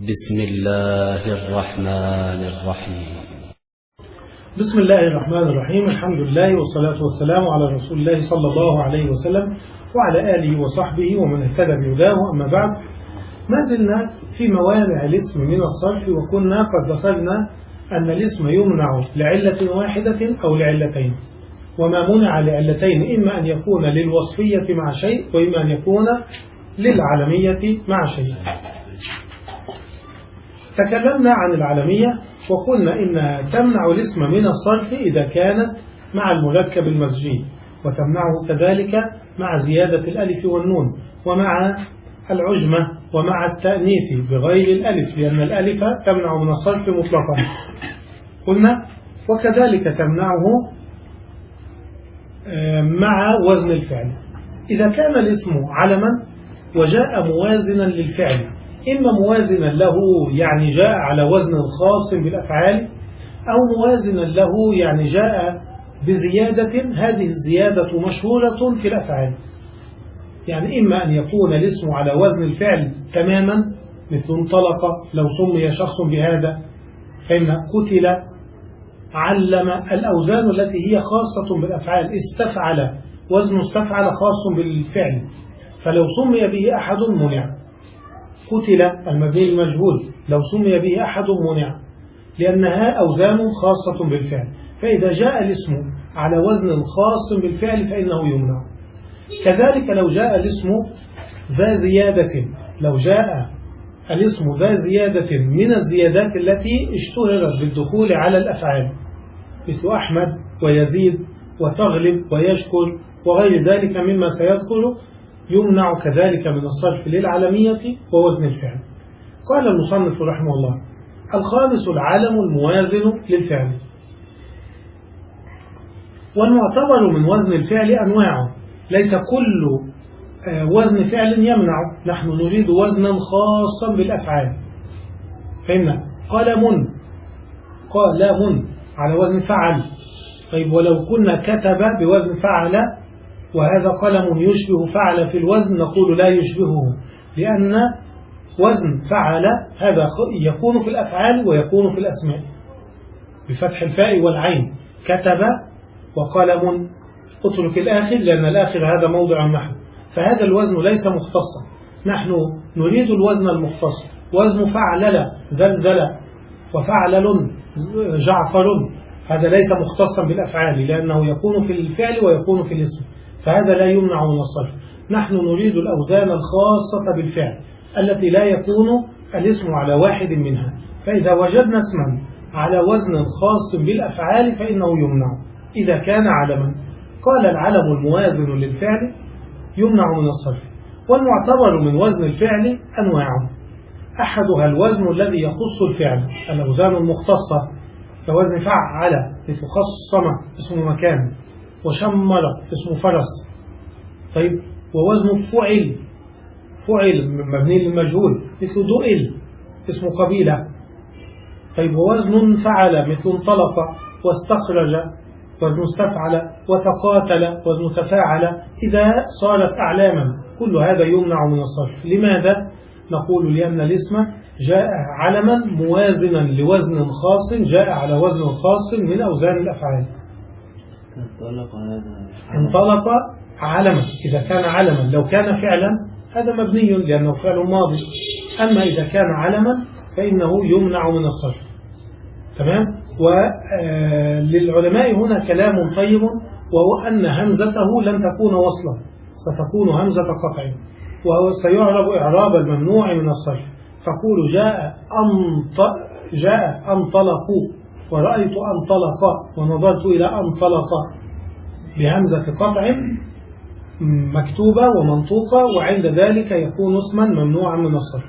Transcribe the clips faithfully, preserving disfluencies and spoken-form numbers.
بسم الله الرحمن الرحيم. بسم الله الرحمن الرحيم. الحمد لله والصلاة والسلام على رسول الله صلى الله عليه وسلم وعلى آله وصحبه ومن اهتدى بهداه. أما بعد، ما زلنا في موانع الاسم من الصرف، وكنا قد ذكرنا أن الاسم يمنع لعلة واحدة أو لعلتين، وما منع لعلتين إما أن يكون للوصفية مع شيء، وإما أن يكون للعلمية مع شيء. تكلمنا عن العلمية وقلنا إنها تمنع الاسم من الصرف إذا كانت مع المركب المزجي، وتمنعه كذلك مع زيادة الألف والنون، ومع العجمة، ومع التأنيث بغير الألف، لأن الألف تمنع من الصرف مطلقا قلنا. وكذلك تمنعه مع وزن الفعل إذا كان الاسم علما وجاء موازنا للفعل، إما موازنا له يعني جاء على وزن خاص بالأفعال، أو موازنا له يعني جاء بزيادة، هذه الزيادة مشهورة في الأفعال. يعني إما أن يكون الاسم على وزن الفعل تماما، مثل انطلق لو سمي شخص بهذا، فإن قتل، علم، الأوزان التي هي خاصة بالأفعال. استفعل، وزن استفعل خاص بالفعل، فلو سمي به أحد منع. قتل المبني المجهول لو سمي به أحد منع، لأنها أوزان خاصة بالفعل. فإذا جاء الاسم على وزن خاص بالفعل فإنه يمنع. كذلك لو جاء الاسم ذا زيادة، لو جاء الاسم ذا زيادة من الزيادات التي اشتهرت بالدخول على الأفعال، مثل أحمد ويزيد وتغلب ويشكر وغير ذلك مما سيذكر، يمنع كذلك من الصرف للعلمية ووزن الفعل. قال المصنف رحمه الله: الخامس العلم الموازن للفعل. والمعتبر من وزن الفعل أنواعه، ليس كل وزن فعل يمنع، نحن نريد وزنا خاصا بالأفعال. فإن قلم، قلم على وزن فعل. طيب ولو كنا كتب بوزن فعل وهذا قلم يشبه فعل في الوزن، نقول لا يشبهه، لأن وزن فعل هذا يكون في الأفعال ويكون في الأسماء بفتح الفاء والعين. كتب وقلم، اترك الآخر لأن الآخر هذا موضع النحو، فهذا الوزن ليس مختصا. نحن نريد الوزن المختص، وزن فعلل زلزل وفعلل جعفر، هذا ليس مختصا بالأفعال لأنه يكون في الفعل ويكون في الاسم، فهذا لا يمنع من الصرف. نحن نريد الأوزان الخاصة بالفعل التي لا يكون الاسم على واحد منها. فإذا وجدنا اسما على وزن خاص بالأفعال فإنه يمنع إذا كان علما. قال: العلم الموازن للفعل يمنع من الصرف. والمعتبر من وزن الفعل أنواعه، أحدها الوزن الذي يخص الفعل، الأوزان المختصة كوزن فعل، مثل خصم اسم مكان، وشمر اسم فرس. طيب ووزن فعل، فعل مبني للمجهول، مثل دؤل اسم قبيلة. طيب ووزن فعل مثل انطلق واستخرج وزن استفعل، وتقاتل وزن تفاعل. إذا صارت أعلاما كل هذا يمنع من الصرف. لماذا؟ نقول لأن الاسم جاء علما موازنا لوزن خاص، جاء على وزن خاص من أوزان الأفعال. انطلق هذا انطلق علما إذا كان علما، لو كان فعلا هذا مبني لأنه فعل ماضي، أما إذا كان علما فإنه يمنع من الصرف. تمام. وللعلماء هنا كلام طيب، وهو أن همزته لن تكون وصلا، ستكون همزة قطع، وسيعرب إعراب الممنوع من الصرف. تقول: جاء أنط جاء أنطلقوا، ورأيت أنطلق، ونظرت إلى أنطلق، بهمزة قطع مكتوبة ومنطوقة، وعند ذلك يكون اسما ممنوعا من الصرف.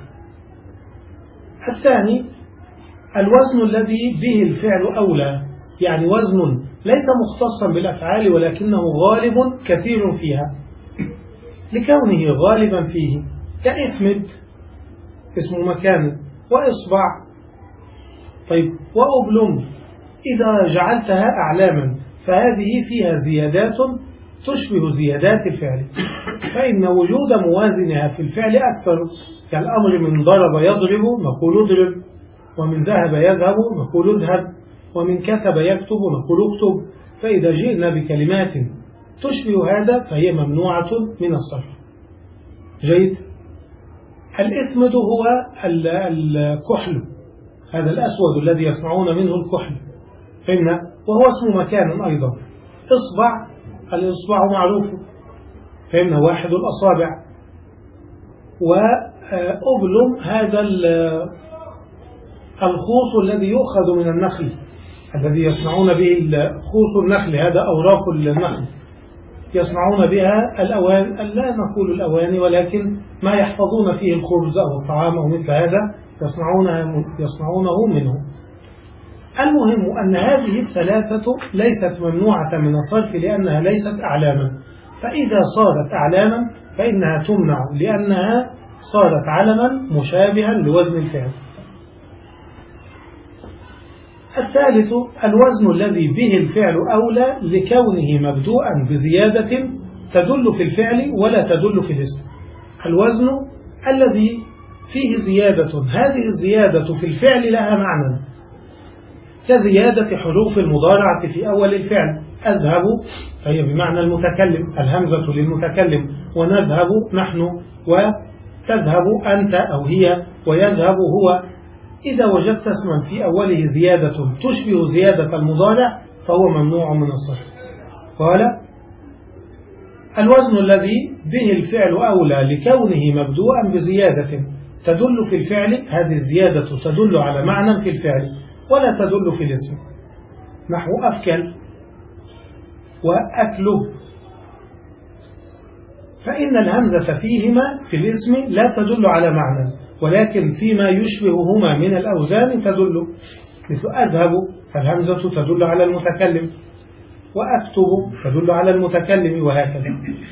الثاني الوزن الذي به الفعل أولى، يعني وزن ليس مختصا بالأفعال ولكنه غالب كثير فيها، لكونه غالبا فيه، كإثمد اسم مكان، وإصبع. طيب وأبلم إذا جعلتها أعلاما فهذه فيها زيادات تشبه زيادات الفعل، فإن وجود موازنها في الفعل أكثر، كالأمر من ضرب يضرب نقول اضرب، ومن ذهب يذهب نقول اذهب، ومن كتب يكتب نقول اكتب. فإذا جئنا بكلمات تشبه هذا فهي ممنوعة من الصرف. جيد. الإثمد هو الكحل، هذا الأسود الذي يصنعون منه الكحل، فهمنا؟ وهو اسم مكان أيضا. إصبع، الإصبع معروف، فهمنا، واحد الأصابع. وأبلم هذا الخوص الذي يؤخذ من النخل، الذي يصنعون به خوص النخل، هذا أوراق النخل يصنعون بها الأوان، لا نقول الأواني ولكن ما يحفظون فيه الخبز أو الطعام أو مثل هذا يصنعونه, يصنعونه منه. المهم أن هذه الثلاثة ليست ممنوعة من الصرف لأنها ليست أعلاما، فإذا صارت أعلاما فإنها تمنع لأنها صارت علما مشابها لوزن الفعل. الثالث الوزن الذي به الفعل أولى لكونه مبدوءا بزيادة تدل في الفعل ولا تدل في الاسم. الوزن الذي فيه زيادة، هذه الزيادة في الفعل لها معنى، كزيادة حروف المضارعة في أول الفعل. أذهب فهي بمعنى المتكلم، الهمزة للمتكلم، ونذهب نحن، وتذهب أنت أو هي، ويذهب هو. إذا وجدت اسما في أوله زيادة تشبه زيادة المضارع فهو ممنوع من الصرف. قال الوزن الذي به الفعل أولى لكونه مبدوءا بزيادة تدل في الفعل، هذه الزيادة تدل على معنى في الفعل ولا تدل في الاسم، نحو أفكل وأكلب. فإن الهمزة فيهما في الاسم لا تدل على معنى، ولكن فيما يشبههما من الأوزان تدل، مثل أذهب فالهمزة تدل على المتكلم، وأكتب تدل على المتكلم، وهكذا.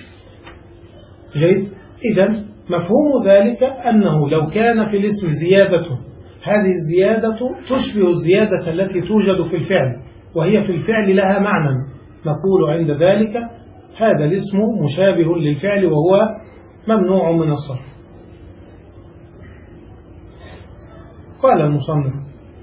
جيد. إذن مفهوم ذلك أنه لو كان في الاسم زيادة، هذه الزيادة تشبه الزيادة التي توجد في الفعل وهي في الفعل لها معنى، نقول عند ذلك هذا الاسم مشابه للفعل وهو ممنوع من الصرف. قال المصنف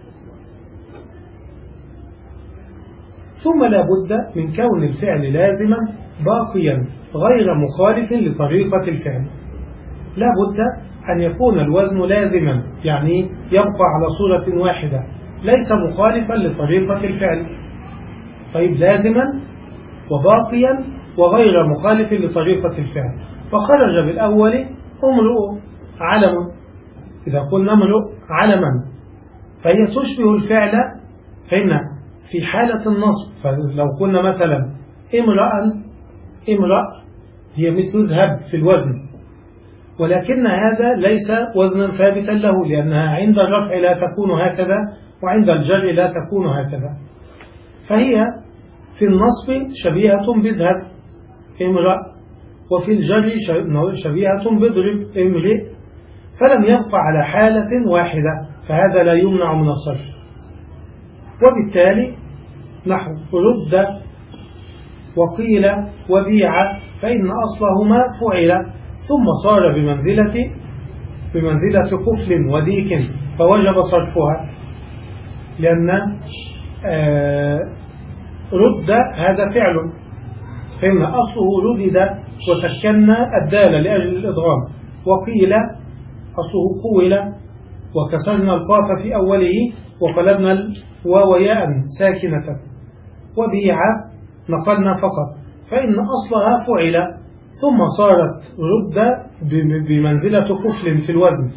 ثم لا بد من كون الفعل لازما باقيا غير مخالف لطريقة الفعل. لا بد أن يكون الوزن لازما، يعني يبقى على صورة واحدة ليس مخالفا لطريقة الفعل. طيب لازما وباقيا وغير مخالف لطريقة الفعل. فخرج بالأول امرؤ علم، إذا قلنا امرؤ علما فهي تشبه الفعل، فإن في حالة النصب، فلو قلنا مثلا امرأ امرأ هي مثل اذهب في الوزن، ولكن هذا ليس وزنا ثابتا له، لأنها عند الرفع لا تكون هكذا وعند الجر لا تكون هكذا. فهي في النصب شبيهة باذهب امرأ، وفي الجر شبيهة بضرب امرئ، فلم يبقى على حالة واحدة، فهذا لا يمنع من الصرف. وبالتالي نحو رد وقيل وبيع فإن أصلهما فعل ثم صار بمنزلة بمنزلة كفل وديك فوجب صرفها، لأن آه رد هذا فعل، فإن أصله ردد وسكننا الدال لأجل الإضغام، وقيل أصله قول وكسرنا القاف في أوله وقلبنا الواو ياء ساكنة، وبيع نقلنا فقط، فإن أصلها فعل ثم صارت رد بمنزلة كفل في الوزن،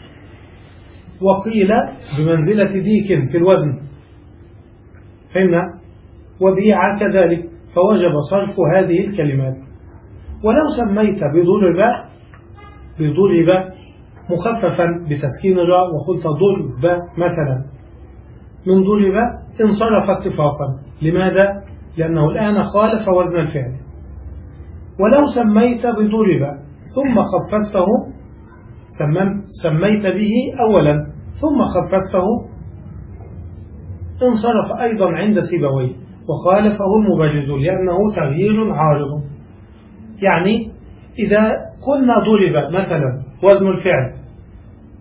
وقيل بمنزلة ديك في الوزن، فهمنا؟ وبيع كذلك، فوجب صرف هذه الكلمات. ولو سميت بضرب بضرب مخففا بتسكين الراء وقلت ضرب مثلا، من ضرب انصرف اتفاقا. لماذا؟ لأنه الآن خالف وزن الفعل. ولو سميت بضرب ثم خففته، سميت به أولا ثم خففته، انصرف أيضا عند سيبويه وخالفه المبرز لأنه تغيير عارض. يعني إذا قلنا ضرب مثلا وزن الفعل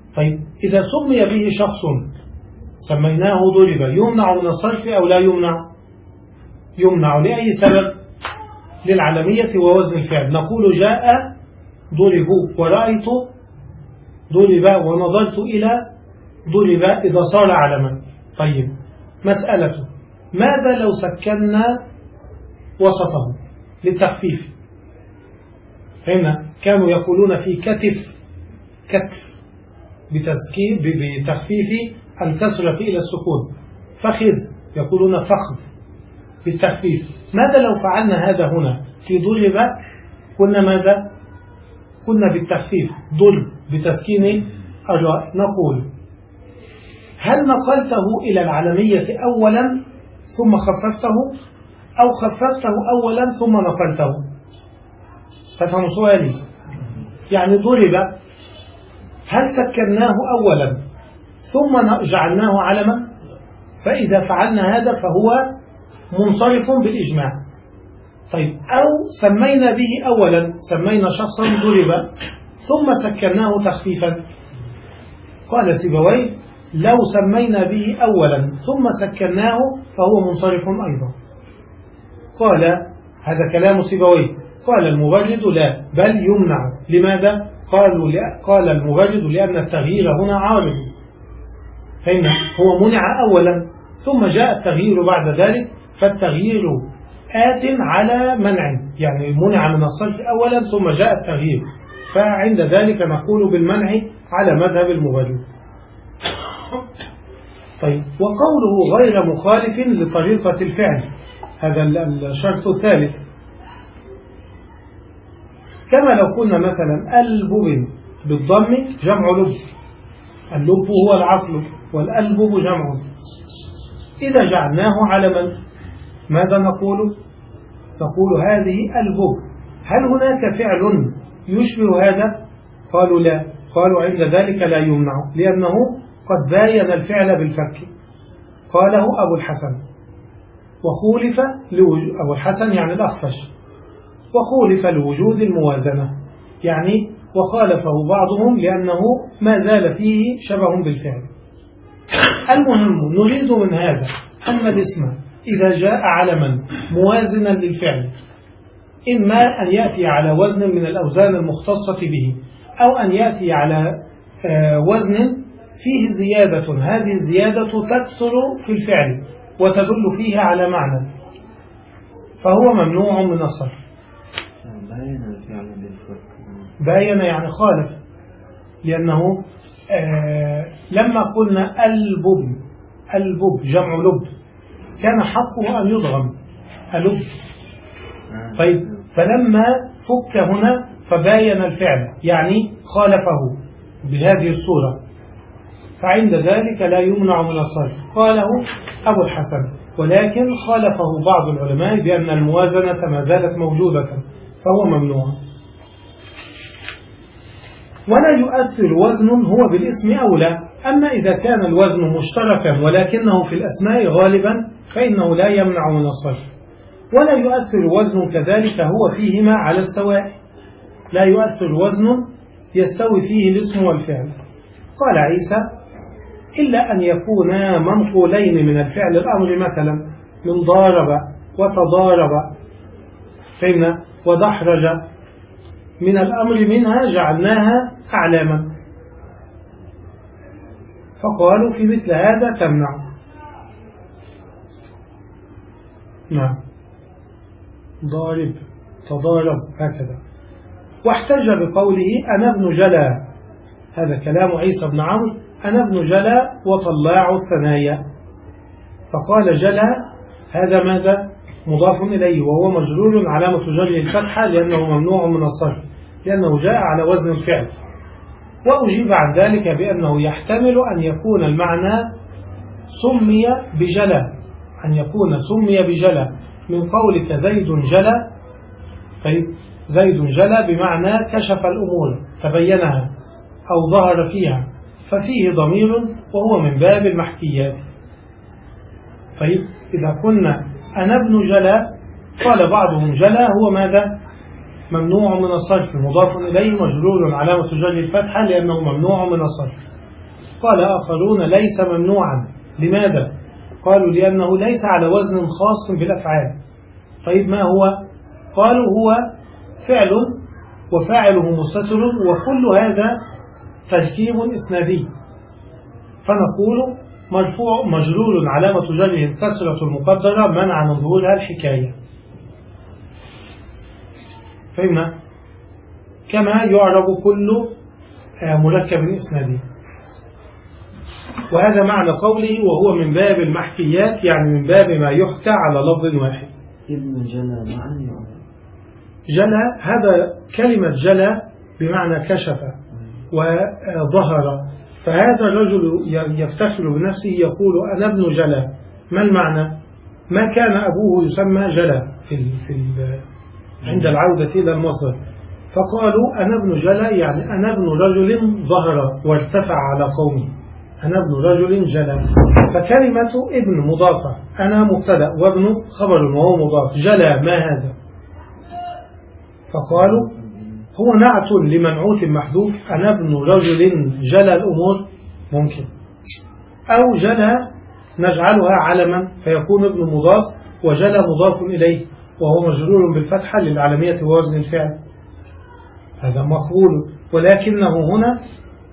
طيب إذا سمي به شخص سميناه ضرب يمنع من الصرف أو لا يمنع؟ يمنع لأي سبب؟ للعلمية ووزن الفعل. نقول جاء ضرب ورأيت ضرب ونظرت إلى ضرب إذا صار علما. طيب مسألة ماذا لو سكننا وسطه للتخفيف؟ فهمنا كانوا يقولون في كتف كتف بتسكين بتخفيف الكسرة إلى السكون، فخذ يقولون فخذ بالتخفيف. ماذا لو فعلنا هذا هنا في ضرب؟ كنا ماذا؟ كنا بالتخفيف ضرب بتسكين الراء. نقول هل نقلته إلى العلمية أولا ثم خففته أو خففته أولا ثم نقلته؟ تفهم سؤالي؟ يعني ضرب هل سكناه أولا ثم جعلناه علما؟ فإذا فعلنا هذا فهو منصرف بالإجماع. طيب أو سمينا به أولا، سمينا شخصا ضرب ثم سكناه تخفيفا. قال سيبويه لو سمينا به أولا ثم سكناه فهو منصرف أيضا. قال هذا كلام سيبويه. قال المبرد لا بل يمنع. لماذا؟ قالوا لا. قال المبرد لأن التغيير هنا عارض، فإن هو منع أولا ثم جاء التغيير بعد ذلك، فالتغيير آت على منع، يعني منع من الصرف أولا ثم جاء التغيير، فعند ذلك نقول بالمنع على مذهب المبرد. طيب وقوله غير مخالف لطريقة الفعل، هذا الشرط الثالث. كما لو قلنا مثلا البب بالضم جمع لب، اللب هو العقل والألبب جمع. إذا جعلناه علما ماذا نقول؟ نقول هذه البب. هل هناك فعل يشبه هذا؟ قالوا لا. قالوا عند ذلك لا يمنع لأنه قد باين الفعل بالفك. قاله أبو الحسن وخولف لوجود أبو الحسن يعني الأخفش، وخولف لوجود الموازنة، يعني وخالفه بعضهم لأنه ما زال فيه شبه بالفعل. المهم نريد من هذا أن الاسم إذا جاء علما موازنا للفعل إما أن يأتي على وزن من الأوزان المختصة به أو أن يأتي على وزن فيه زيادة، هذه الزيادة تكثر في الفعل وتدل فيه على معنى، فهو ممنوع من الصرف. باين الفعل بالفرق. باين يعني خالف، لأنه آه لما قلنا البب البب جمع لب كان حقه أن يضغم ألب. طيب فلما فك هنا فباين الفعل يعني خالفه بهذه الصورة، فعند ذلك لا يمنع من الصرف. قاله أبو الحسن، ولكن خالفه بعض العلماء بأن الموازنة ما زالت موجودة فهو ممنوع. ولا يؤثر وزن هو بالاسم أولى. أما إذا كان الوزن مشتركا ولكنه في الأسماء غالبا فإنه لا يمنع من الصرف. ولا يؤثر وزن كذلك هو فيهما على السواء، لا يؤثر وزن يستوي فيه الاسم والفعل. قال عيسى إلا أن يكونا منقولين من الفعل الأمر، مثلا من ضارب وتضارب فإن ودحرج من الأمر منها جعلناها أعلاما، فقالوا في مثل هذا تمنع. نعم ضارب تضارب هكذا. واحتج بقوله أنا ابن جلا، هذا كلام عيسى بن عمرو، أنا ابن جلا وطلاع الثنايا، فقال جلا هذا ماذا؟ مضاف إليه وهو مجرور علامة جره الفتحة لأنه ممنوع من الصرف لأنه جاء على وزن الفعل. وأجيب عن ذلك بأنه يحتمل أن يكون المعنى سمي بجلا، أن يكون سمي بجلا من قولك زيد جلا. طيب زيد جلا بمعنى كشف الأمور تبينها أو ظهر فيها، ففيه ضمير وهو من باب المحكيات. طيب إذا كنا أنا ابن جلا، قال بعضهم جلا هو ماذا؟ ممنوع من الصرف، مضاف إليه مجرور علامة جر الفتحة لأنه ممنوع من الصرف. قال آخرون ليس ممنوعا. لماذا؟ قالوا لأنه ليس على وزن خاص بالأفعال. طيب ما هو؟ قالوا هو فعل وفاعله مستتر، وكل هذا تركيب إسنادي، فنقول مرفوع مجرور علامة جره الكسرة المقدرة منع من ظهورها الحكاية. فهمنا؟ كما يعرب كل مركب إسنادي. وهذا معنى قوله وهو من باب المحكيات، يعني من باب ما يحكى على لفظ واحد. ابن جلى معا جلى، هذا كلمة جلى بمعنى كشف وظهر، فهذا الرجل يفتخر بنفسه يقول أنا ابن جلى. ما المعنى؟ ما كان أبوه يسمى جلى في ال في ال عند العودة إلى المصدر، فقالوا أنا ابن جلى، يعني أنا ابن رجل ظهر وارتفع على قومه، أنا ابن رجل جلى. فكلمة ابن مضافة، أنا مبتدأ وابن خبر وهو مضاف، جلى ما هذا؟ فقالوا هو نعت لمنعوت محذوف، أنا ابن رجل جلى الأمور، ممكن، أو جلى نجعلها علما فيكون ابن مضاف وجلى مضاف إليه وهو مجرور بالفتحة للعلمية ووزن الفعل، هذا مقبول. ولكنه هنا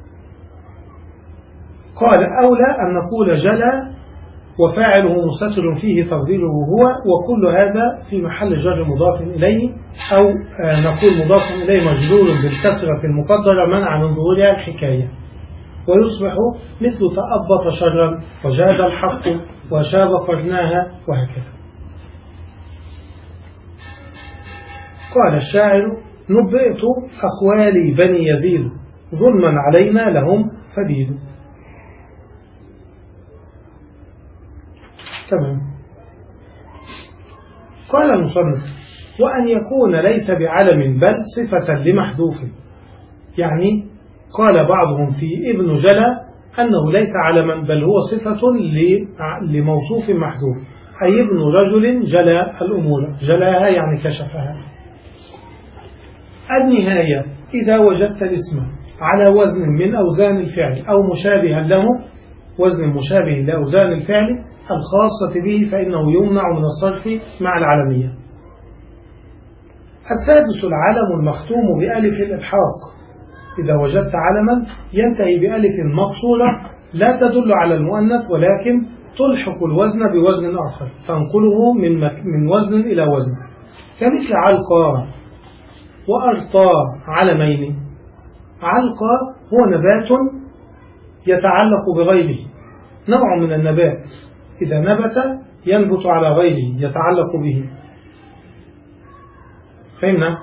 قال أولى أن نقول جلى وفاعله مستتر فيه تقديره هو، وكل هذا في محل جر مضاف إليه، أو نقول مضاف إليه مجرور بالكسرة المقدرة منع من ظهورها الحكاية، ويصبح مثل تأبط شرا وجاد الحق وشاب قرناها وهكذا. قال الشاعر نبئت أخوالي بني يزيد ظلما علينا لهم فديد. تمام. قال المصنف وأن يكون ليس بعلم بل صفة لمحذوف، يعني قال بعضهم في ابن جلى أنه ليس علما بل هو صفة لموصوف محذوف، أي ابن رجل جلى الأمور، جلاها يعني كشفها. النهاية إذا وجدت الاسم على وزن من أوزان الفعل أو مشابها له، وزن مشابه لأوزان الفعل الخاصة به، فإنه يمنع من الصرف مع العلمية. السادس العلم المختوم بألف الإلحاق، إذا وجدت علما ينتهي بألف مقصورة لا تدل على المؤنث ولكن تلحق الوزن بوزن آخر تنقله من, من وزن إلى وزن، كمثل علقى وأرطى علمين. علقى هو نبات يتعلق بغيره، نوع من النبات إذا نبت ينبت على غيره يتعلق به. فهمنا؟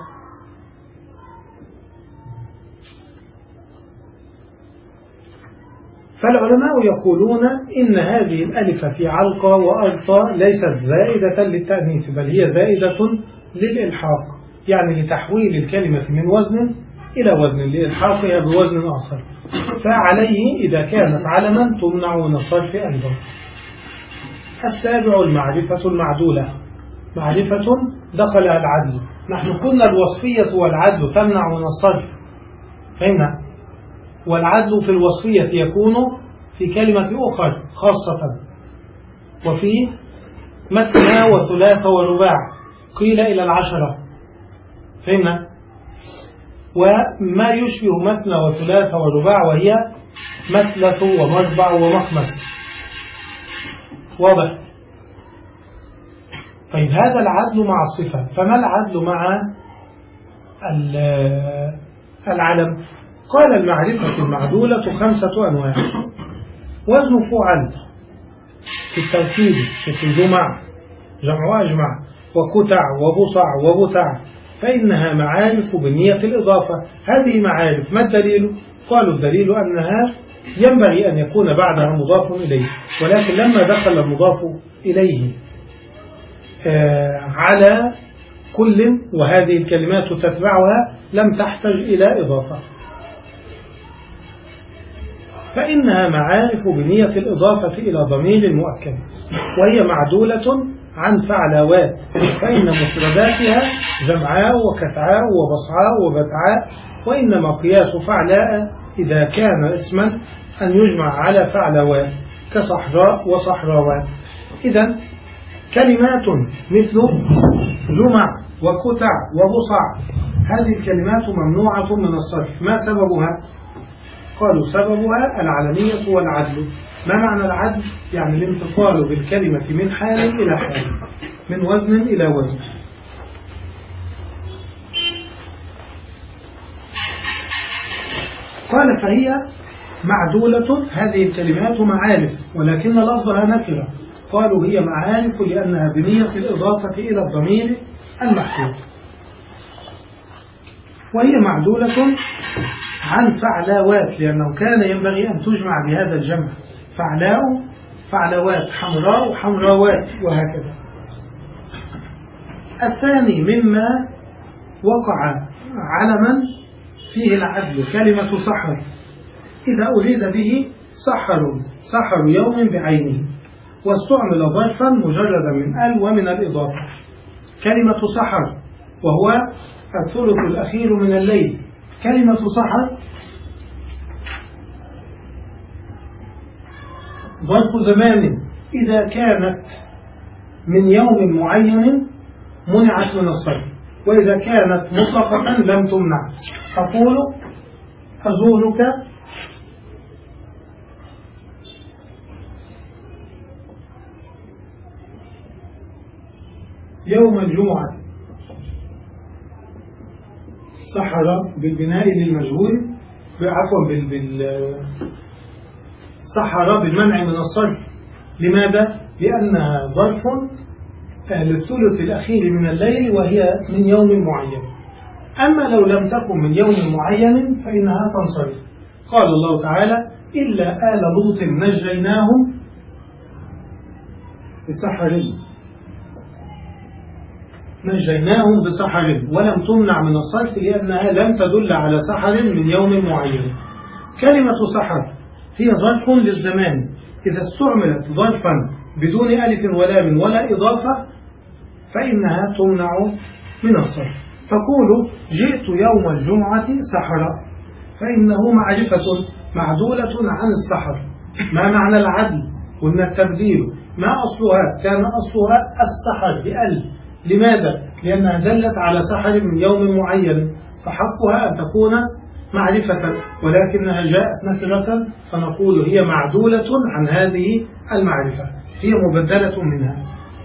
فالعلماء يقولون إن هذه الألف في علقى وأرطى ليست زائدة للتأنيث، بل هي زائدة للإلحاق، يعني لتحويل الكلمة من وزن إلى وزن لإلحاقها بوزن آخر، فعليه إذا كانت علما تمنع من الصرف أيضا. السابع المعرفة المعدولة، معرفة دخلها العدل. نحن قلنا الوصفية والعدل تمنع من الصرف، فهمنا؟ والعدل في الوصفية يكون في كلمة أخرى خاصة، وفي مثنى وثلاث ورباع قيل إلى العشرة، فهمنا؟ وما يشبه مثنى وثلاث ورباع وهي مثلث ومربع ومخمس، واضح؟ طيب هذا العدل مع الصفة، فما العدل مع العلم؟ قال المعرفة المعدولة خمسة أنواع. وزن فعل في التركيب في جمع، جمع وأجمع، وكتع وبصع وبتع، فإنها معارف بنية الإضافة. هذه معارف، ما الدليل؟ قالوا الدليل أنها ينبغي أن يكون بعدها مضاف إليه، ولكن لما دخل المضاف إليه آه على كل وهذه الكلمات تتبعها لم تحتاج إلى إضافة، فإنها معارف بنية الإضافة إلى ضمير المؤكد، وهي معدولة عن فعلاوات، فإن مفرداتها جمعاء وكثعاء وبصعاء وبتعاء، وإنما قياس فعلاء إذا كان اسما أن يجمع على فعلوات كصحراء وصحراوات. إذن كلمات مثل جمع وكتع وبصع هذه الكلمات ممنوعة من الصرف. ما سببها؟ قالوا سببها العلمية والعدل. ما معنى العدل؟ يعني الانتقال بالكلمة من حال إلى حال، من وزن إلى وزن. قال فهي معدولة، هذه الكلمات معارف ولكن لفظها نكرة. قالوا هي معارف لأنها بنية الإضافة إلى الضمير المحذوف، وهي معدولة عن فعلاوات لأنه كان ينبغي أن تجمع بهذا الجمع، فعلاء فعلاوات، حمراء حمراوات، وهكذا. الثاني مما وقع علما فيه العدل كلمة سحر، إذا أريد به سحر سحر يوم بعينه، واستعمل ظرفا مجردا من ال ومن الإضافة. كلمة سحر وهو الثلث الأخير من الليل. كلمة سحر ظرف زمان، إذا كانت من يوم معين منعت من الصرف، وإذا كانت مطلقة لم تمنع. أقول أزورك يوم الجمعة، سحر بالبناء للمجهول، عفوا بال بال سحر بالمنع من الصرف. لماذا؟ لأنها ظرف للثلث الأخير من الليل وهي من يوم معين. أما لو لم تكن من يوم معين فإنها تنصرف. قال الله تعالى إلا آل لوط نجيناهم بسحر نجيناهم بسحر، ولم تمنع من الصرف لأنها لم تدل على سحر من يوم معين. كلمة سحر هي ظرف للزمان، إذا استعملت ظرفا بدون ألف ولام ولا إضافة فإنها تمنع من الصرف. تقول جئت يوم الجمعة سحرا، فإنه معرفة معدولة عن السحر. ما معنى العدل؟ قلنا التبديل. ما أصلها؟ كان أصلها السحر بأل. لماذا؟ لأنها دلت على سحر من يوم معين، فحقها أن تكون معرفة، ولكنها جاءت نكرة فنقول هي معدولة عن هذه المعرفة، هي مبدلة منها.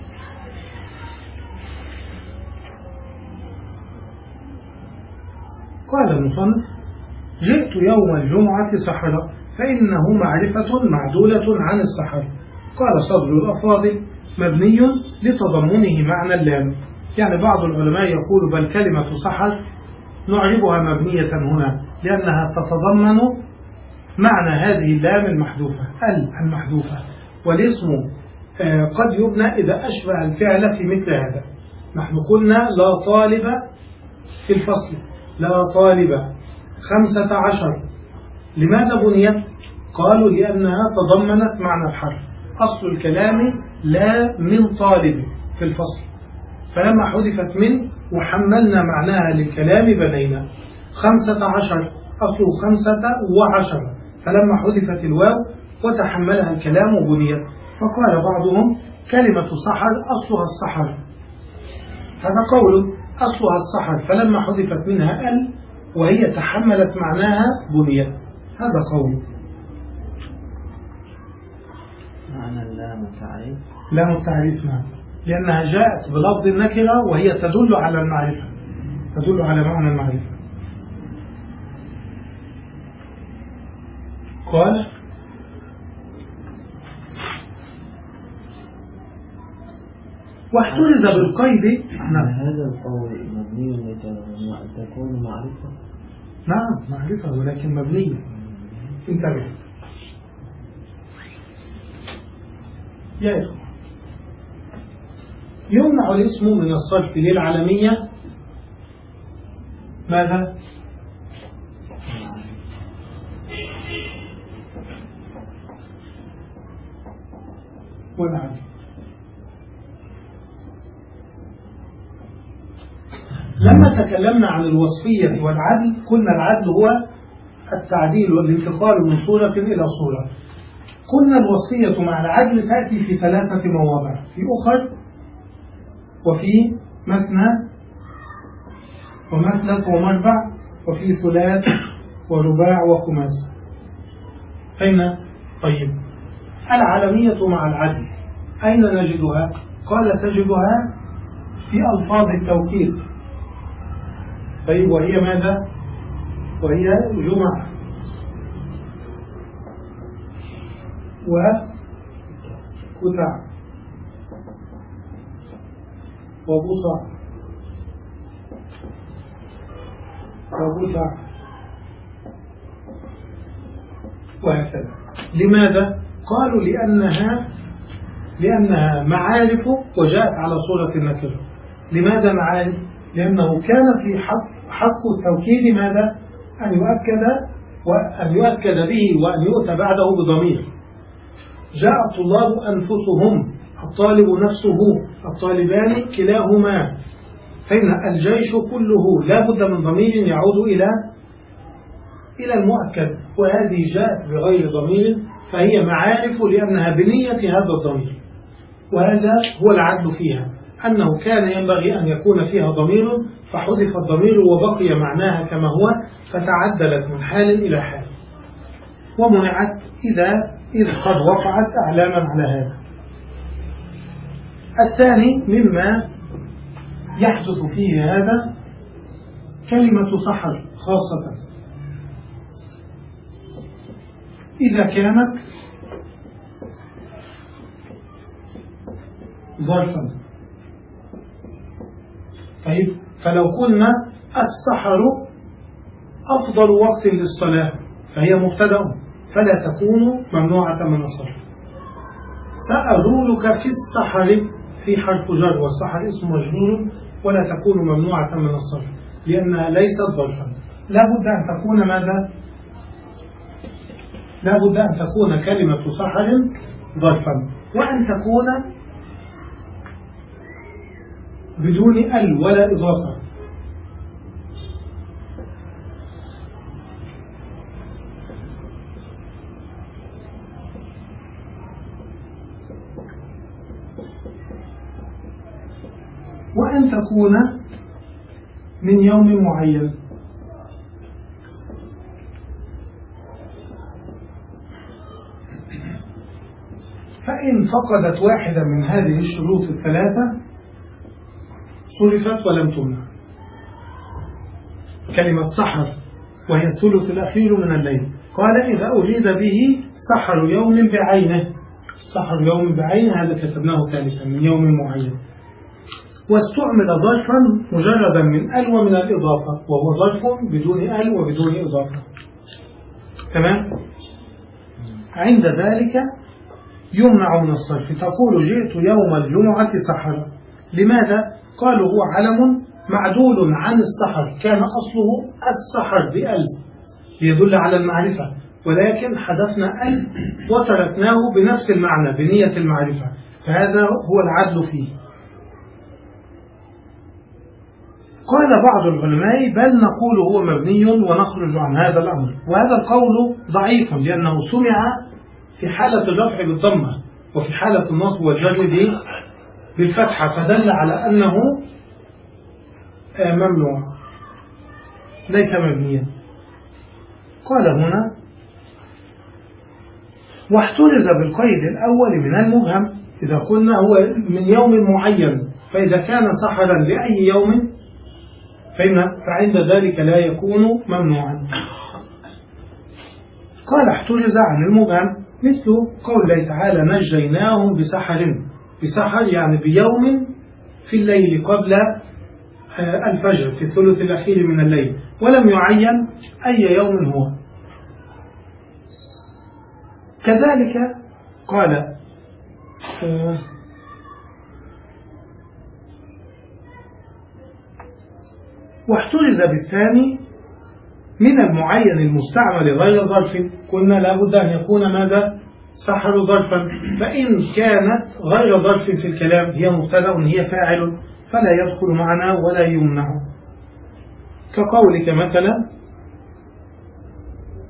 قال المصنف جئت يوم الجمعة سحرا، فإنه معرفة معدولة عن السحر. قال صدر الأفاضل مبني لتضمنه معنى اللام. يعني بعض العلماء يقول بل كلمة سحر نعربها مبنية هنا لأنها تتضمن معنى هذه اللام المحذوفة، ال المحذوفة، والاسم قد يبنى إذا أشبه الفعل في مثل هذا. نحن قلنا لا طالب في الفصل، لا طالب خمسة عشر. لماذا بنيت؟ قالوا لأنها تضمنت معنى الحرف. أصل الكلام لا من طالب في الفصل، فلما حذفت من وحملنا معناها للكلام بنينا. خمسة عشر أصل خمسة وعشرة، فلما حذفت الواو وتحملها الكلام بنيت. فقال بعضهم كلمة سحر أصلها السحر، هذا قول أصلها السحر، فلما حذفت منها ال وهي تحملت معناها بنيت، هذا قول. معنى اللام التعريف، لام التعريف نعم، لأنها جاءت بلفظ النكرة وهي تدل على المعرفة، تدل على معنى المعرفة. قال واحترز بالقيد. نعم. هذا القول مبني أن تكون معرفة. نعم معرفة ولكن مبنية. انتبه يا إخوة، يمنع الاسم من الصرف للعلمية ماذا؟ والعدل. لما تكلمنا عن الوصفية والعدل قلنا العدل هو التعديل والانتقال من صورة إلى صورة. قلنا الوصية مع العدل تأتي في ثلاثة مواضع، في أخر وفي مثنى ومثلث ومربع وفي ثلاث ورباع وخماس. أين؟ طيب، العلمية مع العدل أين نجدها؟ قال تجدها في ألفاظ التوكيد. طيب، وهي ماذا؟ وهي جمع وكتع وبصع وبتع وهكذا. لماذا؟ قالوا لأنها لأنها معارف وجاءت على صورة النكرة. لماذا معارف؟ لأنه كان في حق, حق التوكيد ماذا؟ أن يؤكد وأن يؤكد به وأن يؤتى بعده بضمير. جاء الطلاب أنفسهم، الطالب نفسه، الطالبان كلاهما. فإن الجيش كله لا بد من ضمير يعود إلى إلى المؤكد، وهذه جاءت بغير ضمير فهي معارف لأنها بنية هذا الضمير. وهذا هو العدل فيها، أنه كان ينبغي أن يكون فيها ضمير فحذف الضمير وبقي معناها كما هو، فتعدلت من حال إلى حال، ومنعت إذا إذ قد وقعت أعلاما على هذا. الثاني مما يحدث فيه هذا كلمة سحر خاصة إذا كانت ظرفا. طيب، فلو قلنا السحر أفضل وقت للصلاة فهي مبتدأ فلا تكون ممنوعة من الصرف. سأرولك في السحر في حرف جر، والسحر اسم مجرور ولا تكون ممنوعة من الصرف لأنها ليست ظرفا. لا بد أن تكون ماذا؟ لا بد أن تكون كلمة سحر ظرفا، وأن تكون بدون ال ولا إضافة. وأن تكون من يوم معين. فإن فقدت واحدة من هذه الشروط الثلاثة صرفت ولم تمنع. كلمة سحر وهي الثلث الأخير من الليل، قال إذا أريد به سحر يوم بعينه. سحر يوم بعينه هذا كتبناه ثالثا، من يوم معين. واستعمل ظرفا مجردا من ال ومن الإضافة، وهو ظرف بدون ال وبدون إضافة. تمام؟ عند ذلك يمنع من الصرف. تقول جئت يوم الجمعة سحر. لماذا؟ قالوا هو علم معدول عن السحر، كان أصله السحر بأل ليدل على المعرفة، ولكن حذفنا ال وتركناه بنفس المعنى بنية المعرفة، فهذا هو العدل فيه. قال بعض العلماء بل نقول هو مبني ونخرج عن هذا الأمر، وهذا القول ضعيف لأنه سمع في حالة الرفع بالضمة وفي حالة النصب والجر بالفتحة، فدل على أنه ممنوع ليس مبنيا. قال هنا واحترز بالقيد الأول من المبهم. إذا قلنا هو من يوم معين، فإذا كان سحرا لأي يوم فعند ذلك لا يكون ممنوعا. قال احترز عن المبهم مثل قول الله تعالى نجيناهم بسحر. بسحر يعني بيوم في الليل قبل الفجر في الثلث الأخير من الليل، ولم يعين أي يوم هو. كذلك قال واحترز بالثاني من المعين المستعمل غير ظرف. قلنا لابد أن يكون ماذا؟ سحر ظرفا، فإن كانت غير ظرف في الكلام هي مبتدأ هي فاعل فلا يدخل معنا ولا يمنع. كقولك مثلا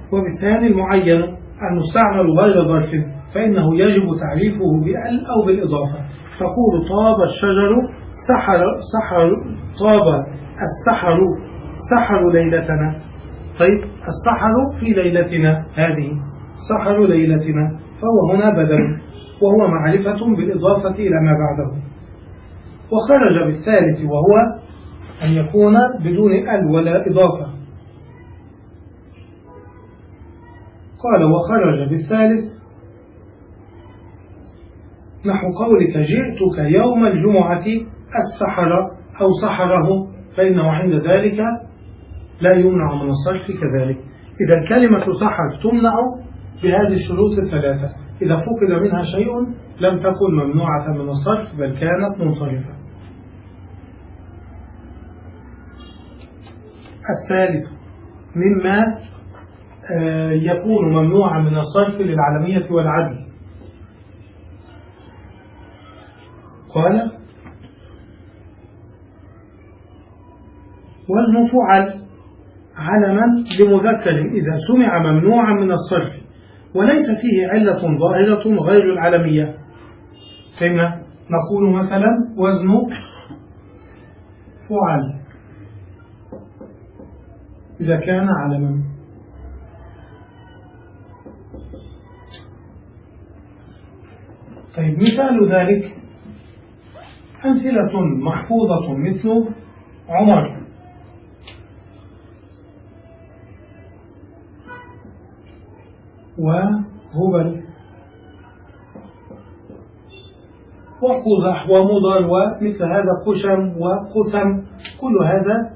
وبالثاني المعين المستعمل غير ظرف فإنه يجب تعريفه بأل أو بالإضافة. تقول طاب الشجر سحر سحر طاب السحر سحر ليلتنا. طيب السحر في ليلتنا، هذه سحر ليلتنا، فهو هنا بدل وهو معرفة بالإضافة إلى ما بعده. وخرج بالثالث وهو أن يكون بدون ال ولا إضافة. قال وخرج بالثالث نحو قولك جئتك يوم الجمعة السحر أو سحره، فإنه عند ذلك لا يمنع من الصرف كذلك. إذا كلمة سحر تمنع بهذه الشروط الثلاثة، إذا فقد منها شيء لم تكن ممنوعة من الصرف بل كانت منصرفة. الثالث مما يكون ممنوعا من الصرف للعلمية والعدل، قال وزن فعل علما لمذكر إذا سمع ممنوعا من الصرف وليس فيه علة ظاهرة غير العلمية. فهمنا؟ نقول مثلا وزن فعل إذا كان علما. طيب مثال ذلك أمثلة محفوظة مثل عمر وهبل وقزح ومضر ومثل هذا قشم وقثم، كل هذا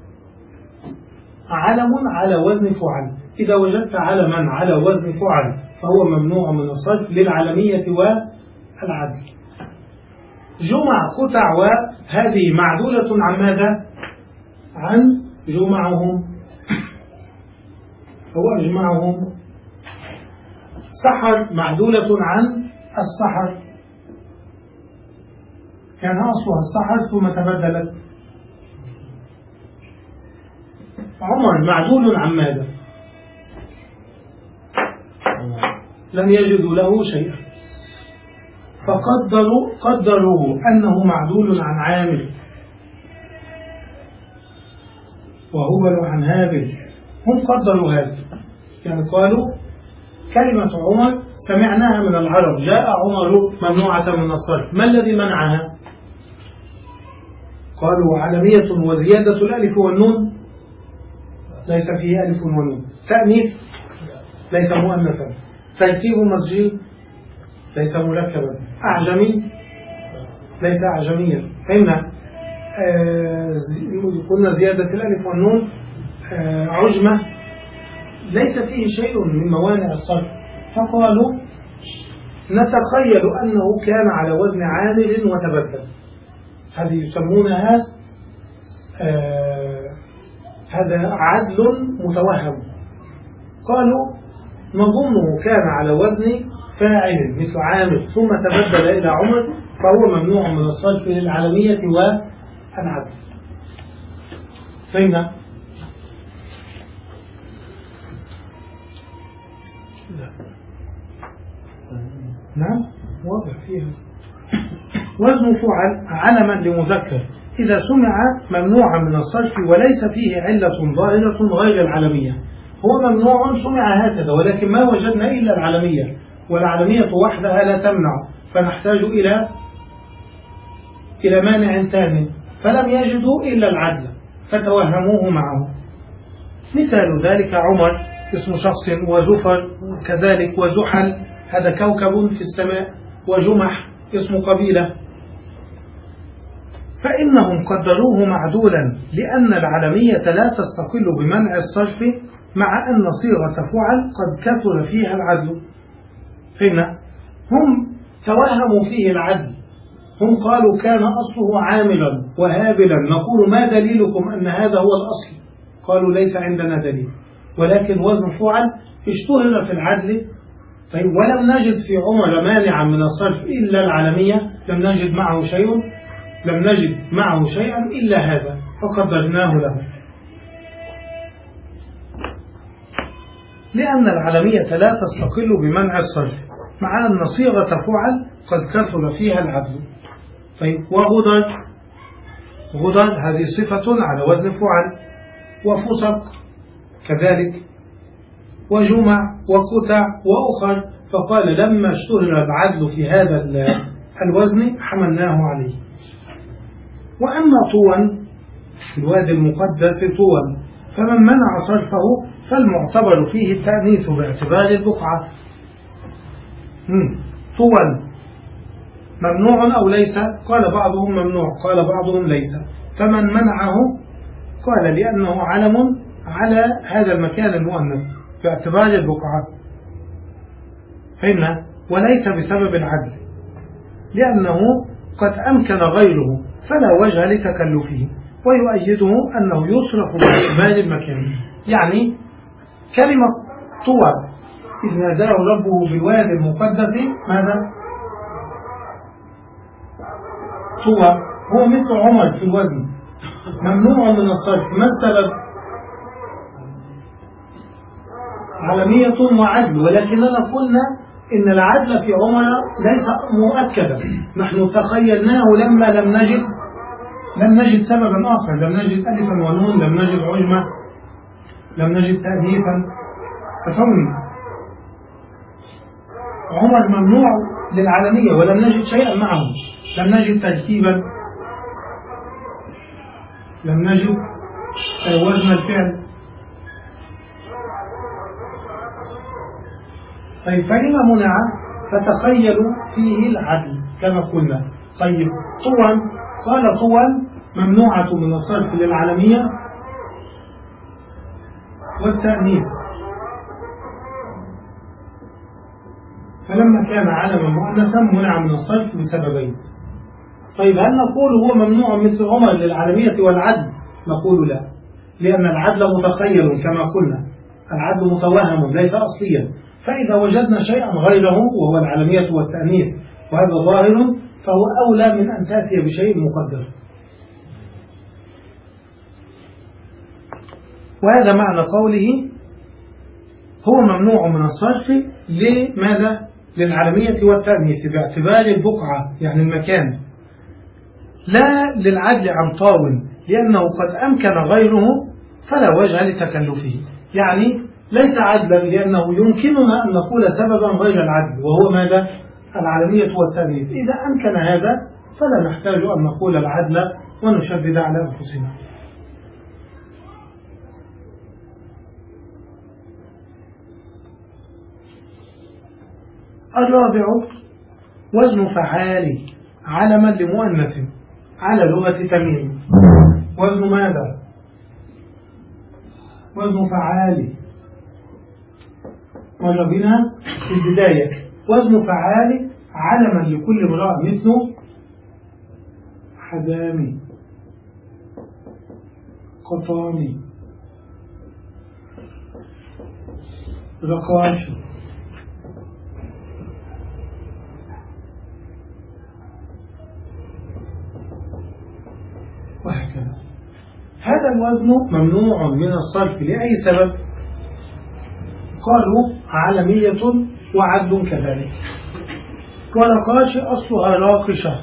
علم على وزن فعل. إذا وجدت علما على وزن فعل فهو ممنوع من الصرف للعلمية والعدل. جمع قطع وهذه معدولة عن ماذا؟ عن جمعهم هو أجمعهم. سحر معدولة عن السحر، كان أصلها السحر ثم تبدلت. عمر معدول عن ماذا؟ لم يجدوا له شيئا فقدروا قدروا أنه معدول عن عامل، وهبل عن هابل. هم قدروا هذا، يعني قالوا كلمة عمر سمعناها من العرب، جاء عمر ممنوعة من الصرف، ما الذي منعها؟ قالوا علمية وزيادة الألف والنون ليس فيه ألف ونون، تأنيث ليس مؤنثا، تركيب مسجد ليس مركبا، أعجمي ليس أعجميا. فهمنا؟ آه قلنا زيادة الألف والنون آه عجمة ليس فيه شيء من موانع الصرف، فقالوا نتخيل أنه كان على وزن عامل وتبدل، هذه يسمونها آه هذا عدل متوهم. قالوا نظنه كان على وزن فاعل مثل عامل ثم تبدل إلى عمر فهو ممنوع من الصرف للعلمية والعدل. فهمنا؟ نعم واضح فيها. وزن فعل علما لمذكر إذا سمع ممنوعا من الصرف وليس فيه علة ظاهرة غير العلمية، هو ممنوع سمع هكذا ولكن ما وجدنا إلا العلمية، والعلمية وحدها لا تمنع، فنحتاج إلى إلى مانع ثاني، فلم يجدوا إلا العدل فتوهموه معه. مثال ذلك عمر اسم شخص، وزفر كذلك، وزحل هذا كوكب في السماء، وجمح اسم قبيلة. فإنهم قدروه معدولا لأن العلمية لا تستقل بمنع الصرف مع أن صيغة فعل قد كثر فيها العدل. فهمنا؟ هم توهموا فيه العدل، هم قالوا كان أصله عاملا وهابلا، نقول ما دليلكم أن هذا هو الأصل؟ قالوا ليس عندنا دليل، ولكن وزن فعل اشتهر في العدل. طيب ولم نجد في عمر مانعا من الصرف إلا العلمية، لم نجد معه شيء لم نجد معه شيئا إلا هذا فقدرناه له. لأن العلمية لا تستقل بمنع الصرف، مع أن صيغة فعل قد كثر فيها العدل. طيب، وغدر، غدر هذه صفة على وزن فعل، وفسق كذلك، وجمع وكتع وأخر. فقال لما اشتهر العدل في هذا الوزن حملناه عليه. وأما طوى في الوادي المقدس طوى فمن منع صرفه فالمعتبر فيه التأنيث باعتبار البقعة. طوى ممنوع أو ليس؟ قال بعضهم ممنوع، قال بعضهم ليس. فمن منعه قال لأنه علم على هذا المكان المؤنث باعتبار البقعة، فهمنا؟ وليس بسبب العدل، لأنه قد أمكن غيره فلا وجه لتكلفه. ويؤيده أنه يصرف باعتبار المكان. يعني كلمة طوى إذ ناداه ربه بالوادي المقدس ماذا؟ طوى هو مثل عمر في الوزن، ممنوع من الصرف. ما السبب؟ علمية وعدل، ولكننا قلنا إن العدل في عمر ليس مؤكدا، نحن تخيلناه لما لم نجد لم نجد سببا آخر، لم نجد ألفا ونون، لم نجد عجمة، لم نجد تأنيثا. ففهمنا عمر ممنوع للعالمية ولم نجد شيئا معه، لم نجد تركيبا، لم نجد وزن الفعل. طيب، فلما منع؟ فتخيلوا فيه العدل كما قلنا. طيب، طوى قال طوى ممنوعة من الصرف للعالمية والتأنيث، فلما كان علما مؤنثا منع من الصرف بسببين. طيب، هل نقول هو ممنوع مثل عمر للعالمية والعدل؟ نقول لا، لأن العدل متخيل كما قلنا، العدل متوهم ليس أصليا. فإذا وجدنا شيئا غيره وهو العالمية والتأنيث وهذا ظاهر فهو أولى من أن تأتي بشيء مقدر. وهذا معنى قوله هو ممنوع من الصرف لماذا؟ للعالمية والتأنيث باعتبار البقعة يعني المكان، لا للعدل عن طاو، لأنه قد أمكن غيره فلا وجه لتكلفه. يعني ليس عدلا لأنه يمكننا أن نقول سببا غير العدل وهو ماذا؟ العالمية والتأنيث. إذا أمكن هذا فلا نحتاج أن نقول العدل ونشدد على أنفسنا. الرابع وزن فعالي علما لمؤنث على لغة تميم. وزن ماذا؟ وزن فعالي، مر بنا في البداية. وزن فعالي علما لكل امرأة مثل حزامي، قطامي، رقاشي، وهكذا. هذا الوزن ممنوع من الصرف لأي سبب؟ قالوا عالمية وعدل كذلك. ورقاش أصلها راقشة،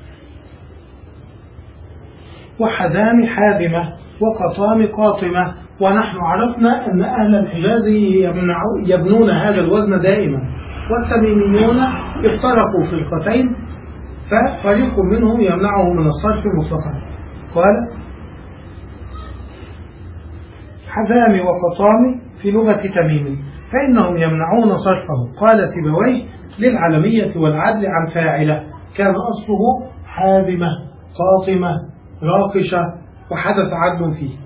وحذام حاذمة، وقطام قاطمة. ونحن عرفنا أن أهل الحجاز يبنون هذا الوزن دائما، والتميميون افترقوا في القتين، ففريق منهم يمنعه من الصرف مطلقا. قال حذام وقطام في لغة تميم فإنهم يمنعون صرفه. قال سيبويه للعالمية والعدل عن فاعلة كان أصله حاذمة قاطمة راقشة وحدث عدل فيه.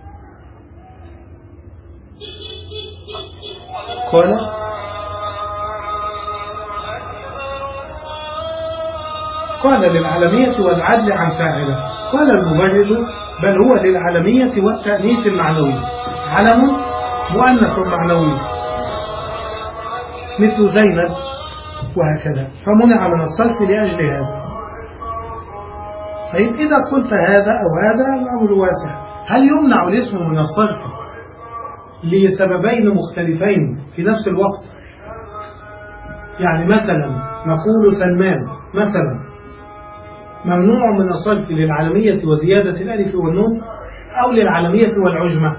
قال قال للعالمية والعدل عن فاعلة. قال المبرد بل هو للعالمية والتأنيث المعنوي، علم مؤنث معنوي مثل زينب وهكذا، فمنع من الصرف لأجل هذا. طيب إذا قلت هذا أو هذا الأمر واسع. هل يمنع الاسم من الصرف لسببين مختلفين في نفس الوقت. يعني مثلا نقول سلمان مثلا ممنوع من الصرف للعلمية وزيادة الألف والنون أو للعلمية والعجمة.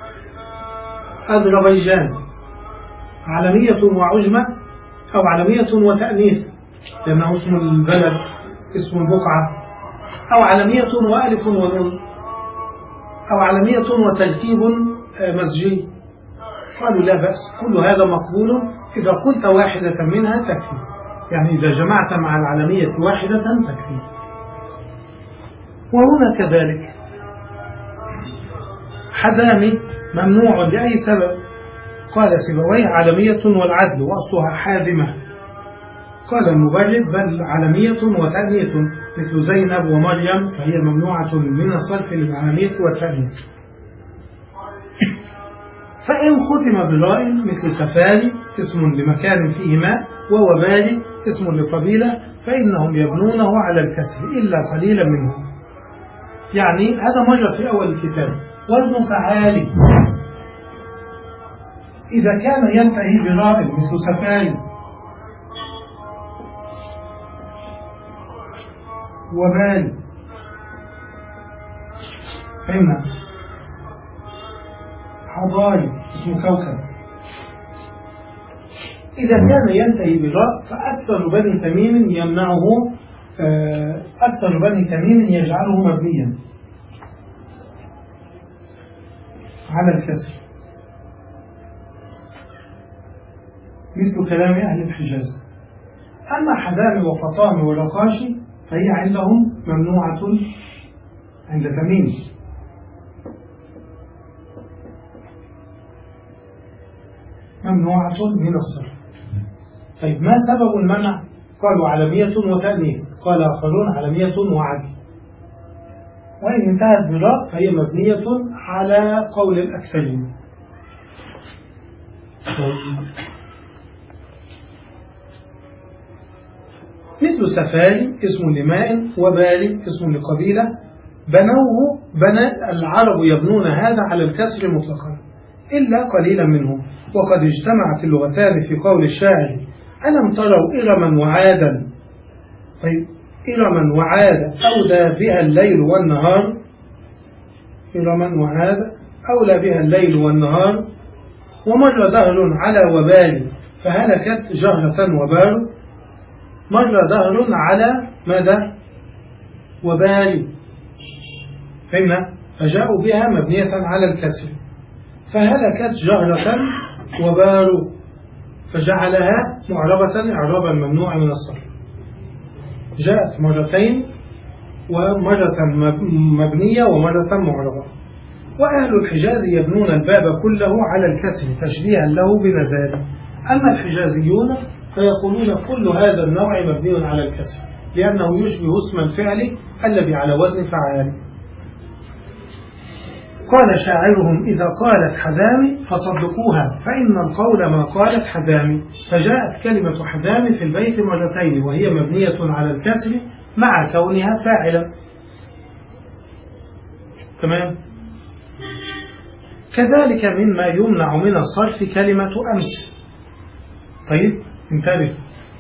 أذربيجان علمية وعجمة أو علمية وتأنيث لأنه اسم البلد اسم البقعة، أو علمية وألف ونون، أو علمية وتركيب مزجي. قالوا لا بأس، كل هذا مقبول إذا قلت واحدة منها تكفي، يعني إذا جمعت مع العلمية واحدة تكفي. وهنا كذلك حذامي ممنوع لأي سبب. قال سيبويه علمية والعدل وأصلها حاذمة. قال المبرد بل علمية وتأنيث مثل زينب ومريم فهي ممنوعة من الصرف للعلمية والتأنيث. فإن ختم براء مثل سفاري اسم لمكان فيه ماء، ووبالي اسم لقبيلة، فإنهم يبنونه على الكسر إلا قليلا منه. يعني هذا مرة في أول الكتاب. وزن فعالي إذا كان ينتهي براء مثل سفاري وبالي، فهمنا؟ حضاري اسم كوكب. إذا كان ينتهي براء فأكثر بني تميم يمنعه، أكثر بني تميم يجعله مبنيا على الكسر مثل كلام أهل الحجاز. أما حذامي وفطامي ورقاشي فهي عندهم ممنوعة عند تميم. ممنوعة من الصرف. طيب ما سبب المنع؟ قالوا علمية وتأنيث، قال آخرون علمية وعدل. وإن انتهت براء فهي مبنية على قول الأكثرين. مثل سفاري اسم لماء، وبالي اسم لقبيلة، بنوه بنى العرب يبنون هذا على الكسر مطلقا إلا قليلا منهم. وقد اجتمعت اللغتان في قول الشاعر ألم تروا إرما وعادا. طيب إرما وعاد أودى بها الليل والنهار، إرما وعاد أولى بها الليل والنهار. ومر دهر على وبال فهلكت جهرة وبال. مر دهر على ماذا؟ وبال، فهمنا؟ فجاءوا بها مبنية على الكسر. فهلكت جهرة وبال فجعلها معربة إعرابا ممنوعا من الصرف. جاءت مرتين، ومرة مبنية ومرة معربة. وأهل الحجاز يبنون الباب كله على الكسر تشبيها له بنزال. أما الحجازيون فيقولون كل هذا النوع مبني على الكسر لأنه يشبه اسم الفعل الذي على وزن فعال. قال شاعرهم إذا قالت حذامي فصدقوها فإن القول ما قالت حذامي. فجاءت كلمة حذامي في البيت مرتين وهي مبنية على الكسر مع كونها فاعلة. تمام. كذلك مما يمنع من الصرف كلمة أمس. طيب انتبه،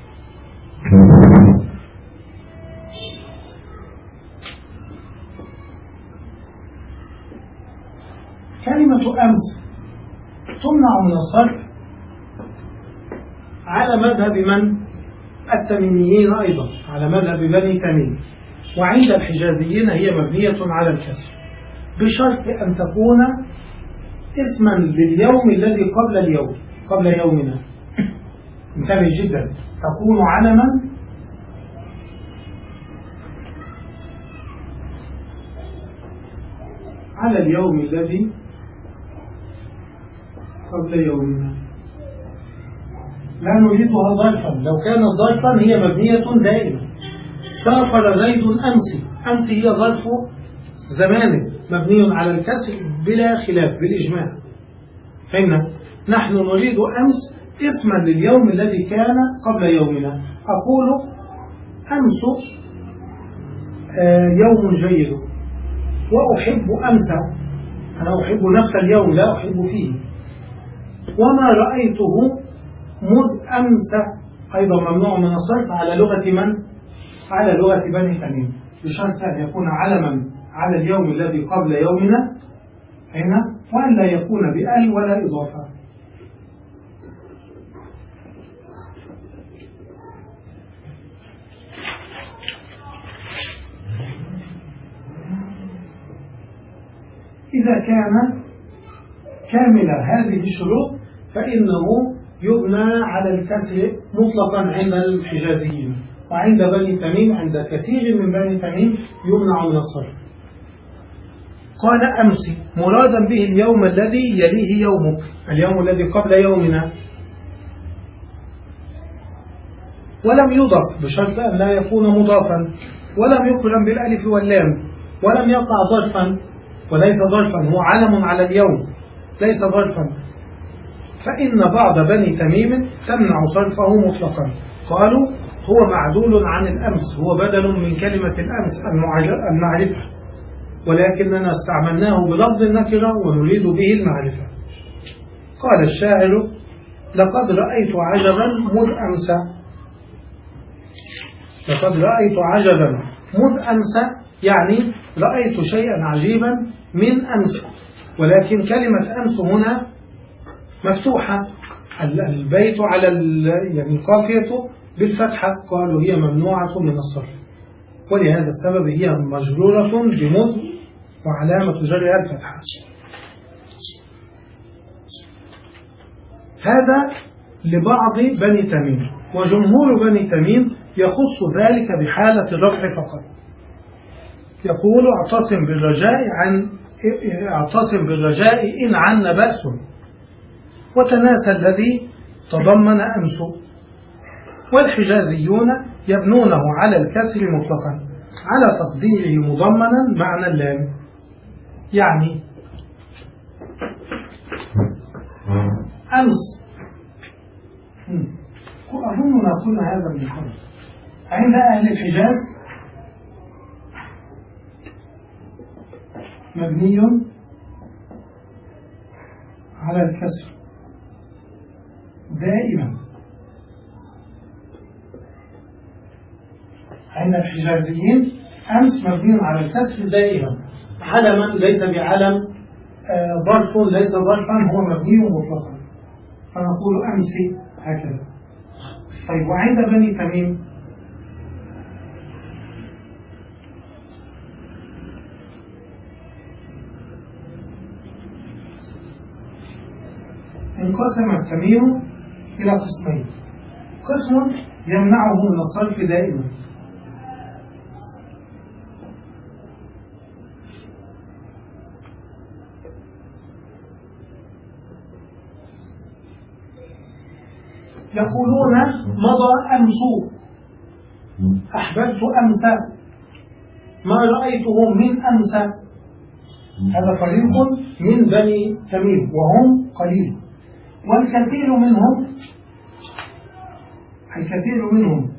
كلمة أمس تمنع من الصرف على مذهب من؟ التميميين أيضا، على مذهب بني تميم. وعند الحجازيين هي مبنية على الكسر بشرط أن تكون اسما لليوم الذي قبل اليوم، قبل يومنا. انتبه جدا، تكون علما على اليوم الذي قبل يومنا. لا نريدها ظرفا، لو كانت ظرفا هي مبنية دائما. سافر زيد أمس، أمس هي ظرف زمان مبني على الكسر بلا خلاف بالإجماع. فهمنا؟ نحن نريد أمس اسما لليوم الذي كان قبل يومنا. أقول أمس يوم جيد وأحب أمس، أنا أحب نفس اليوم لا أحب فيه. وما رأيته مذ أمس أيضا ممنوع من الصرف على لغة من؟ على لغة بني تميم، بشرط أن يكون علما على اليوم الذي قبل يومنا هنا، وأن لا يكون بأل ولا إضافة. إذا كان كامل هذه الشروط فإنه يبنى على الكسر مطلقا عند الحجازيين، وعند بني تميم عند كثير من بني تميم يمنع من الصرف. قال أمس مرادا به اليوم الذي يليه يومك، اليوم الذي قبل يومنا، ولم يضف بشرط أن لا يكون مضافا، ولم يقرن بالألف واللام، ولم يقع ظرفا، وليس ظرفا، هو علم على اليوم ليس ظرفا، فإن بعض بني تميم تمنع صرفه مطلقا. قالوا هو معدول عن الأمس، هو بدل من كلمة الأمس المعرفة، ولكننا استعملناه بلفظ النكرة ونريد به المعرفة. قال الشاعر لقد رأيت عجبا مذ أمس، لقد رأيت عجبا مذ أمس يعني رأيت شيئا عجيبا من أمس، ولكن كلمة أمس هنا مفتوحة، البيت على يعني القافية بالفتحة، قالوا هي ممنوعة من الصرف، ولهذا السبب هي مجرورة بمذ وعلامة جرها الفتحة. هذا لبعض بني تميم، وجمهور بني تميم يخص ذلك بحالة الرفع فقط. يقول اعتصم بالرجاء عن اعتصم بالرجاء إن عنا بأس، وتناسى الذي تضمن أمس. والحجازيون يبنونه على الكسر مطلقا على تقديره مضمنا معنى اللام، يعني أمس. أظننا قلنا هذا من قبل. عند أهل الحجاز مبني على الكسر دائما، عند الحجازيين أمس مبني على الكسر دائما، علما ليس بعلم، آه ظرف ليس ظرفا، هو مبني مطلقا، فنقول أمس هكذا. طيب وعند بني تميم انقسم التميم إلى قسمين، قسم يمنعه من الصرف دائما، يقولون مضى أمس، أحببت أمس، ما رأيته من أمس. هذا فريق من بني تميم وهم قليل، والكثير منهم الكثير منهم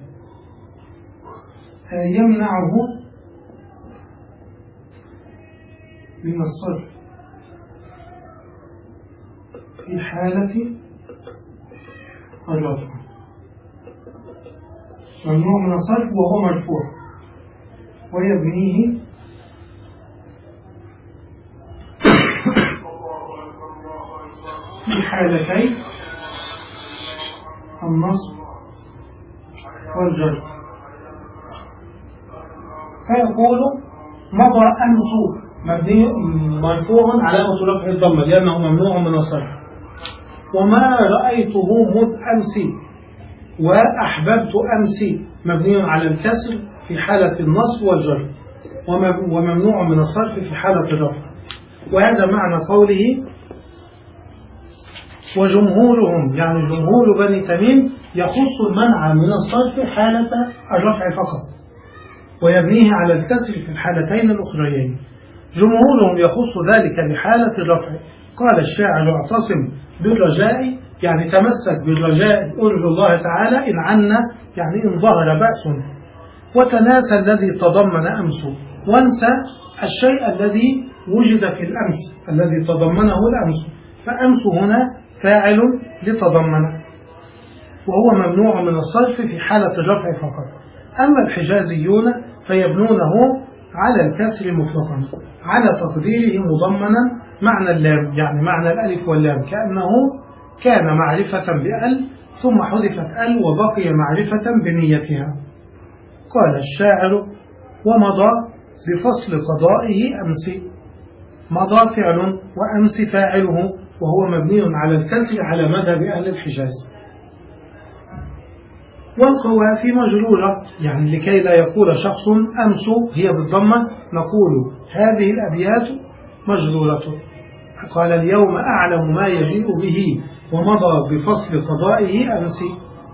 يمنعه من الصرف في حالة الرفع، ممنوع من الصرف وهو مرفوع، ويبنيه في حالتي النصب والجر. فيقول مضى أمس مبني مرفوع علامة رفع الضمة لأنه ممنوع من الصرف، وما رأيته مذ أمس وأحببت أمس مبني على الكسر في حالة النصب والجر، وممنوع من الصرف في حالة الرفع. وهذا معنى قوله وجمهورهم، يعني جمهور بني تميم يخص المنع من الصرف حالة الرفع فقط، ويبنيه على الكسر في الحالتين الأخريين. جمهورهم يخص ذلك لحالة الرفع. قال الشاعر اعتصم بالرجاء، يعني تمسك بالرجاء، أرجو الله تعالى إن عنا، يعني إن ظهر بأس. وتناسى الذي تضمن أمس، وانسى الشيء الذي وجد في الأمس الذي تضمنه الأمس، فأمس هنا فاعل لتضمن، وهو ممنوع من الصرف في حالة الرفع فقط. أما الحجازيون فيبنونه على الكسر مطلقا على تقديره مضمنا معنى اللام، يعني معنى الألف واللام، كأنه كان معرفة بأل ثم حذفت أل وبقي معرفة بنيتها. قال الشاعر: ومضى بفصل قضائه أمس. مضى فعل وأمس فاعله، وهو مبني على الكسر على مذهب أهل الحجاز. والقوافي مجرورة، يعني لكي لا يقول شخص أمس هي بالضمة نقول هذه الأبيات مجرورة. قال: اليوم أعلم ما يجيء به ومضى بفصل قضائه أمس.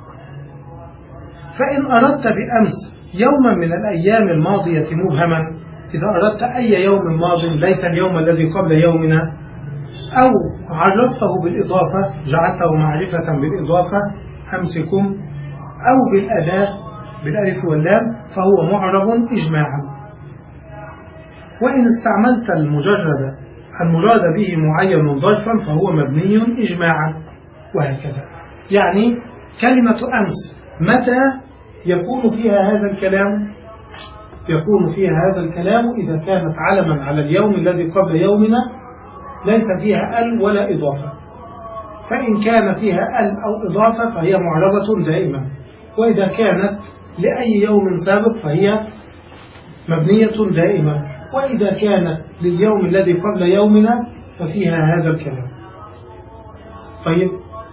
فإن أردت بأمس يوما من الأيام الماضية مبهما، إذا أردت أي يوم ماض ليس اليوم الذي قبل يومنا، أو عرفته بالإضافة جعلته معرفة بالإضافة أمسكم، أو بالأداة بالألف واللام، فهو معرب إجماعا. وإن استعملت المجرد المراد به معين ظرفا فهو مبني إجماعا، وهكذا. يعني كلمة أمس متى يكون فيها هذا الكلام؟ يكون فيها هذا الكلام إذا كانت علما على اليوم الذي قبل يومنا ليس فيها أل ولا إضافة. فإن كان فيها أل أو إضافة فهي معربة دائما، وإذا كانت لأي يوم سابق فهي مبنية دائما، وإذا كانت لليوم الذي قبل يومنا ففيها هذا الكلام. طيب،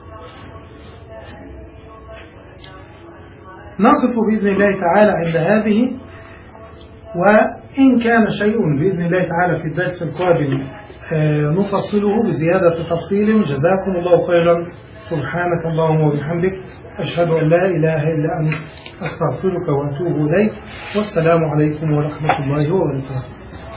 نقف بإذن الله تعالى عند هذه، وإن كان شيء بإذن الله تعالى في الدرس القادم نفصله بزيادة تفصيل. جزاكم الله خيرا. سبحانك اللهم وبحمدك، أشهد أن لا إله إلا أنت، أستغفرك وأتوب إليك، والسلام عليكم ورحمة الله وبركاته.